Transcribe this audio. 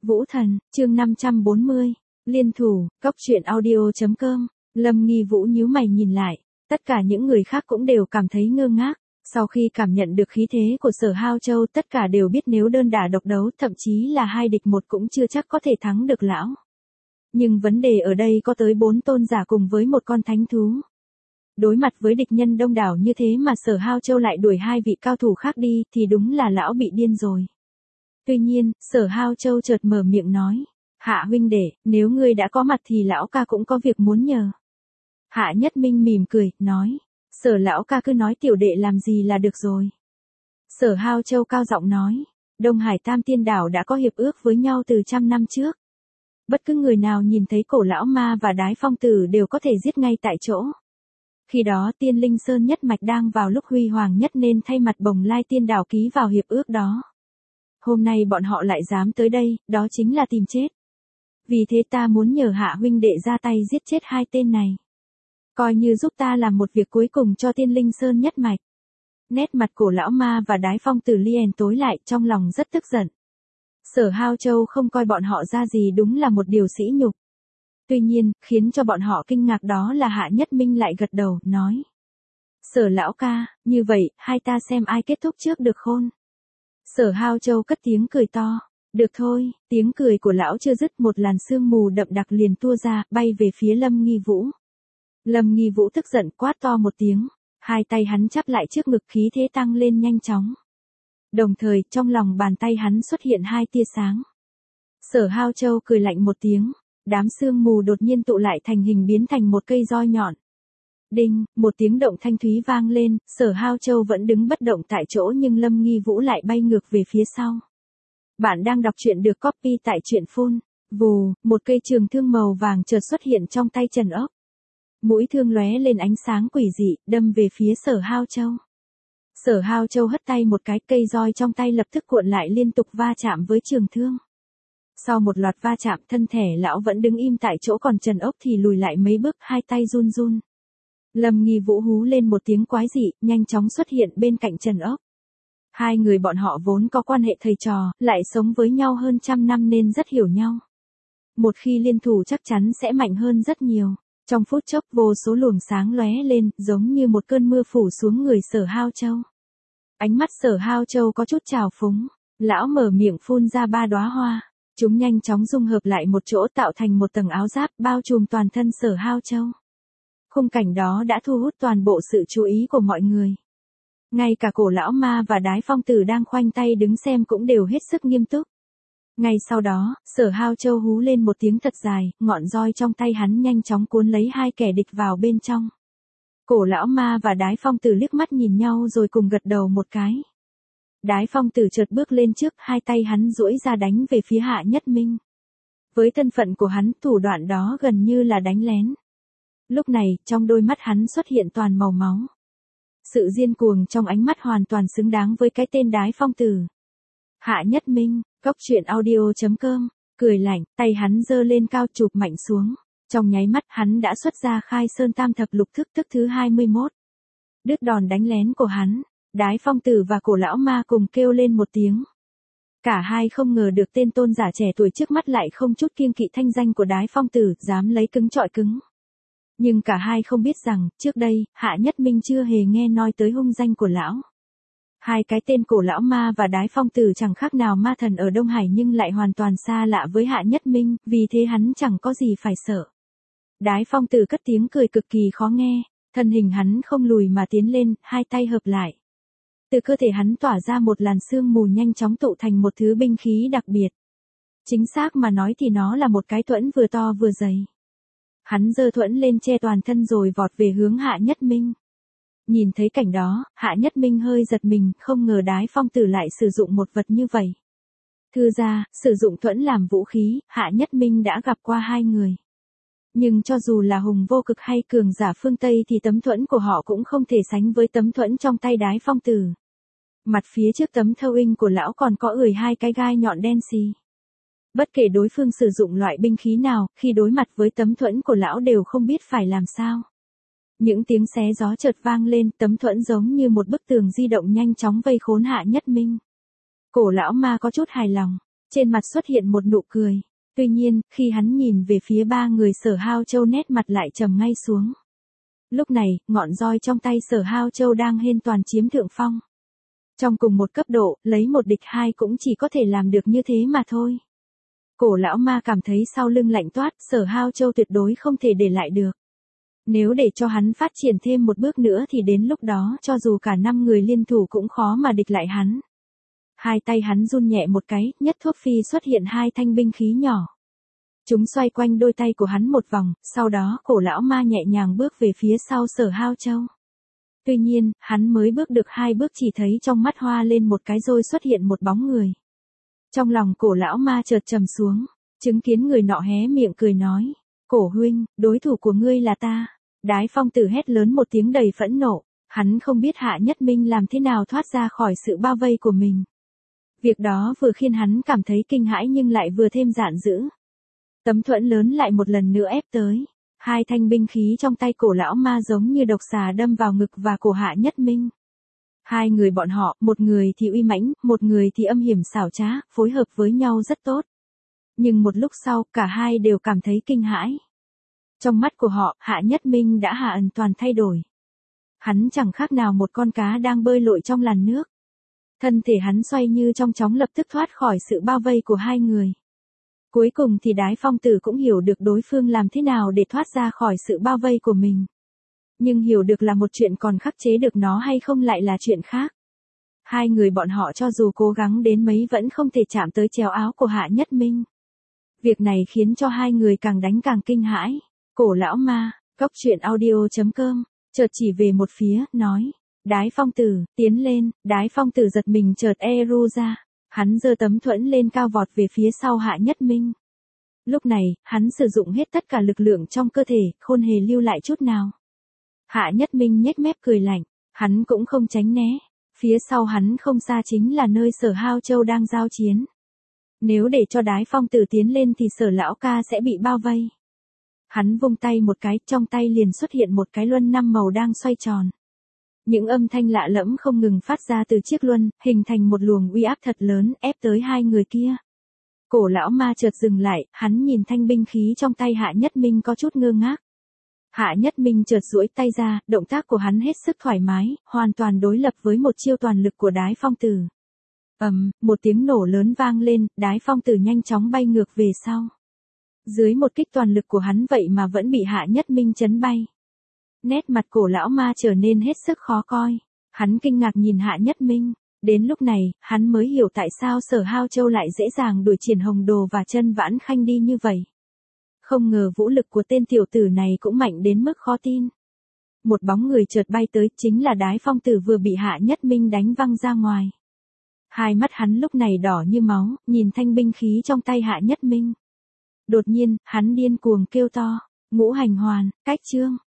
Vũ Thần, chương 540, liên thủ, cóc truyện audio.com, Lâm Nghi Vũ nhíu mày nhìn lại, tất cả những người khác cũng đều cảm thấy ngơ ngác, sau khi cảm nhận được khí thế của Sở Hao Châu tất cả đều biết nếu đơn đả độc đấu thậm chí là 2 địch 1 cũng chưa chắc có thể thắng được lão. Nhưng vấn đề ở đây có tới 4 tôn giả cùng với một con thánh thú. Đối mặt với địch nhân đông đảo như thế mà Sở Hao Châu lại đuổi 2 vị cao thủ khác đi thì đúng là lão bị điên rồi. Tuy nhiên, Sở Hao Châu chợt mở miệng nói, Hạ huynh đệ, nếu ngươi đã có mặt thì lão ca cũng có việc muốn nhờ. Hạ Nhất Minh mỉm cười, nói, Sở lão ca cứ nói tiểu đệ làm gì là được rồi. Sở Hao Châu cao giọng nói, Đông Hải Tam Tiên Đảo đã có hiệp ước với nhau từ 100 năm trước. Bất cứ người nào nhìn thấy cổ lão ma và đái phong tử đều có thể giết ngay tại chỗ. Khi đó Tiên Linh Sơn nhất mạch đang vào lúc huy hoàng nhất nên thay mặt Bồng Lai Tiên Đảo ký vào hiệp ước đó. Hôm nay bọn họ lại dám tới đây, đó chính là tìm chết. Vì thế ta muốn nhờ Hạ huynh đệ ra tay giết chết 2 tên này. Coi như giúp ta làm một việc cuối cùng cho Tiên Linh Sơn nhất mạch. Nét mặt cổ lão ma và đái phong tử liền tối lại, trong lòng rất tức giận. Sở Hao Châu không coi bọn họ ra gì đúng là một điều sỉ nhục. Tuy nhiên, khiến cho bọn họ kinh ngạc đó là Hạ Nhất Minh lại gật đầu, nói. Sở lão ca, như vậy, hai ta xem ai kết thúc trước được khôn. Sở Hao Châu cất tiếng cười to. Được thôi, tiếng cười của lão chưa dứt một làn sương mù đậm đặc liền tua ra, bay về phía Lâm Nghi Vũ. Lâm Nghi Vũ tức giận quát to một tiếng, 2 tay hắn chắp lại trước ngực khí thế tăng lên nhanh chóng. Đồng thời, trong lòng bàn tay hắn xuất hiện 2 tia sáng. Sở Hao Châu cười lạnh một tiếng, đám sương mù đột nhiên tụ lại thành hình biến thành một cây roi nhọn. Đinh, một tiếng động thanh thúy vang lên, Sở Hao Châu vẫn đứng bất động tại chỗ nhưng Lâm Nghi Vũ lại bay ngược về phía sau. Bạn đang đọc truyện được copy tại truyện phun. Vù, một cây trường thương màu vàng chợt xuất hiện trong tay Trần Ốc. Mũi thương lóe lên ánh sáng quỷ dị, đâm về phía Sở Hao Châu. Sở Hao Châu hất tay một cái, cây roi trong tay lập tức cuộn lại liên tục va chạm với trường thương. Sau một loạt va chạm, thân thể lão vẫn đứng im tại chỗ còn Trần Ốc thì lùi lại mấy bước, 2 tay run run. Lâm Nghi Vũ hú lên một tiếng quái dị, nhanh chóng xuất hiện bên cạnh Trần Ốc. 2 người bọn họ vốn có quan hệ thầy trò, lại sống với nhau hơn 100 năm nên rất hiểu nhau. Một khi liên thủ chắc chắn sẽ mạnh hơn rất nhiều. Trong phút chốc vô số luồng sáng lóe lên, giống như một cơn mưa phủ xuống người Sở Hao Châu. Ánh mắt Sở Hao Châu có chút trào phúng, lão mở miệng phun ra 3 đóa hoa. Chúng nhanh chóng dung hợp lại một chỗ tạo thành một tầng áo giáp bao trùm toàn thân Sở Hao Châu. Khung cảnh đó đã thu hút toàn bộ sự chú ý của mọi người. Ngay cả cổ lão ma và đái phong tử đang khoanh tay đứng xem cũng đều hết sức nghiêm túc. Ngay sau đó, Sở Hao Châu hú lên một tiếng thật dài, ngọn roi trong tay hắn nhanh chóng cuốn lấy 2 kẻ địch vào bên trong. Cổ lão ma và đái phong tử liếc mắt nhìn nhau rồi cùng gật đầu một cái. Đái phong tử chợt bước lên trước, 2 tay hắn duỗi ra đánh về phía Hạ Nhất Minh. Với thân phận của hắn, thủ đoạn đó gần như là đánh lén. Lúc này, trong đôi mắt hắn xuất hiện toàn màu máu. Sự điên cuồng trong ánh mắt hoàn toàn xứng đáng với cái tên đái phong tử. Hạ Nhất Minh, cóc truyện audio.com, cười lạnh, tay hắn giơ lên cao chụp mạnh xuống. Trong nháy mắt hắn đã xuất ra Khai Sơn Tam Thập Lục thức thứ 21. Đứt đòn đánh lén của hắn, đái phong tử và cổ lão ma cùng kêu lên một tiếng. Cả hai không ngờ được tên tôn giả trẻ tuổi trước mắt lại không chút kiêng kỵ thanh danh của đái phong tử, dám lấy cứng trọi cứng. Nhưng cả hai không biết rằng, trước đây, Hạ Nhất Minh chưa hề nghe nói tới hung danh của lão. 2 cái tên cổ lão ma và đái phong tử chẳng khác nào ma thần ở Đông Hải nhưng lại hoàn toàn xa lạ với Hạ Nhất Minh, vì thế hắn chẳng có gì phải sợ. Đái phong tử cất tiếng cười cực kỳ khó nghe, thân hình hắn không lùi mà tiến lên, 2 tay hợp lại. Từ cơ thể hắn tỏa ra một làn sương mù nhanh chóng tụ thành một thứ binh khí đặc biệt. Chính xác mà nói thì nó là một cái thuẫn vừa to vừa dày. Hắn giơ thuẫn lên che toàn thân rồi vọt về hướng Hạ Nhất Minh. Nhìn thấy cảnh đó, Hạ Nhất Minh hơi giật mình, không ngờ đái phong tử lại sử dụng một vật như vậy. Thư ra, sử dụng thuẫn làm vũ khí, Hạ Nhất Minh đã gặp qua 2 người. Nhưng cho dù là hùng vô cực hay cường giả phương Tây thì tấm thuẫn của họ cũng không thể sánh với tấm thuẫn trong tay đái phong tử. Mặt phía trước tấm thâu inh của lão còn có 2 cái gai nhọn đen xì. Bất kể đối phương sử dụng loại binh khí nào, khi đối mặt với tấm thuẫn của lão đều không biết phải làm sao. Những tiếng xé gió chợt vang lên, tấm thuẫn giống như một bức tường di động nhanh chóng vây khốn Hạ Nhất Minh. Cổ lão ma có chút hài lòng, Trên mặt xuất hiện một nụ cười. Tuy nhiên, khi hắn nhìn về phía ba người Sở Hao Châu nét mặt lại trầm ngay xuống. Lúc này, ngọn roi trong tay Sở Hao Châu đang hên toàn chiếm thượng phong. Trong cùng một cấp độ, lấy một địch hai cũng chỉ có thể làm được như thế mà thôi. Cổ lão ma cảm thấy sau lưng lạnh toát, Sở Hao Châu tuyệt đối không thể để lại được. Nếu để cho hắn phát triển thêm một bước nữa thì đến lúc đó cho dù cả 5 người liên thủ cũng khó mà địch lại hắn. Hai tay hắn run nhẹ một cái, nhất thuốc phi xuất hiện hai thanh binh khí nhỏ. Chúng xoay quanh đôi tay của hắn một vòng, sau đó cổ lão ma nhẹ nhàng bước về phía sau Sở Hao Châu. Tuy nhiên, hắn mới bước được 2 bước chỉ thấy trong mắt hoa lên một cái rồi xuất hiện một bóng người. Trong lòng cổ lão ma chợt trầm xuống, chứng kiến người nọ hé miệng cười nói, cổ huynh, đối thủ của ngươi là ta. Đái Phong Tử hét lớn một tiếng đầy phẫn nộ, hắn không biết Hạ Nhất Minh làm thế nào thoát ra khỏi sự bao vây của mình. Việc đó vừa khiến hắn cảm thấy kinh hãi nhưng lại vừa thêm giận dữ. Tấm thuẫn lớn lại một lần nữa ép tới. Hai thanh binh khí trong tay cổ lão ma giống như độc xà đâm vào ngực và cổ Hạ Nhất Minh. Hai người bọn họ, một người thì uy mãnh, một người thì âm hiểm xảo trá, phối hợp với nhau rất tốt. Nhưng một lúc sau, cả hai đều cảm thấy kinh hãi. Trong mắt của họ, Hạ Nhất Minh đã hoàn toàn thay đổi. Hắn chẳng khác nào một con cá đang bơi lội trong làn nước. Thân thể hắn xoay như trong chóng lập tức thoát khỏi sự bao vây của hai người. Cuối cùng thì Đái Phong Tử cũng hiểu được đối phương làm thế nào để thoát ra khỏi sự bao vây của mình. Nhưng hiểu được là một chuyện, còn khắc chế được nó hay không lại là chuyện khác. Hai người bọn họ cho dù cố gắng đến mấy vẫn không thể chạm tới chéo áo của Hạ Nhất Minh. Việc này khiến cho hai người càng đánh càng kinh hãi. Cổ lão ma, goctruyện.audio.com, chợt chỉ về một phía, nói. Đái Phong Tử, tiến lên. Đái Phong Tử giật mình chợt ru ra. Hắn giơ tấm thuẫn lên cao vọt về phía sau Hạ Nhất Minh. Lúc này, hắn sử dụng hết tất cả lực lượng trong cơ thể, không hề lưu lại chút nào. Hạ Nhất Minh nhếch mép cười lạnh, hắn cũng không tránh né. Phía sau hắn không xa chính là nơi Sở Hao Châu đang giao chiến. Nếu để cho Đái Phong Tử tiến lên thì Sở lão ca sẽ bị bao vây. Hắn vung tay một cái, trong tay liền xuất hiện một cái luân 5 màu đang xoay tròn. Những âm thanh lạ lẫm không ngừng phát ra từ chiếc luân, hình thành một luồng uy áp thật lớn, ép tới hai người kia. Cổ lão ma chợt dừng lại, hắn nhìn thanh binh khí trong tay Hạ Nhất Minh có chút ngơ ngác. Hạ Nhất Minh chợt duỗi tay ra, động tác của hắn hết sức thoải mái, hoàn toàn đối lập với một chiêu toàn lực của Đái Phong Tử. Một tiếng nổ lớn vang lên, Đái Phong Tử nhanh chóng bay ngược về sau. Dưới một kích toàn lực của hắn vậy mà vẫn bị Hạ Nhất Minh chấn bay. Nét mặt cổ lão ma trở nên hết sức khó coi. Hắn kinh ngạc nhìn Hạ Nhất Minh. Đến lúc này, hắn mới hiểu tại sao Sở Hao Châu lại dễ dàng đuổi Triển Hồng Đồ và Chân Vãn Khanh đi như vậy. Không ngờ vũ lực của tên tiểu tử này cũng mạnh đến mức khó tin. Một bóng người chợt bay tới, chính là Đái Phong Tử vừa bị Hạ Nhất Minh đánh văng ra ngoài. Hai mắt hắn lúc này đỏ như máu, nhìn thanh binh khí trong tay Hạ Nhất Minh. Đột nhiên, hắn điên cuồng kêu to, Ngũ Hành Hoàn, cách chương.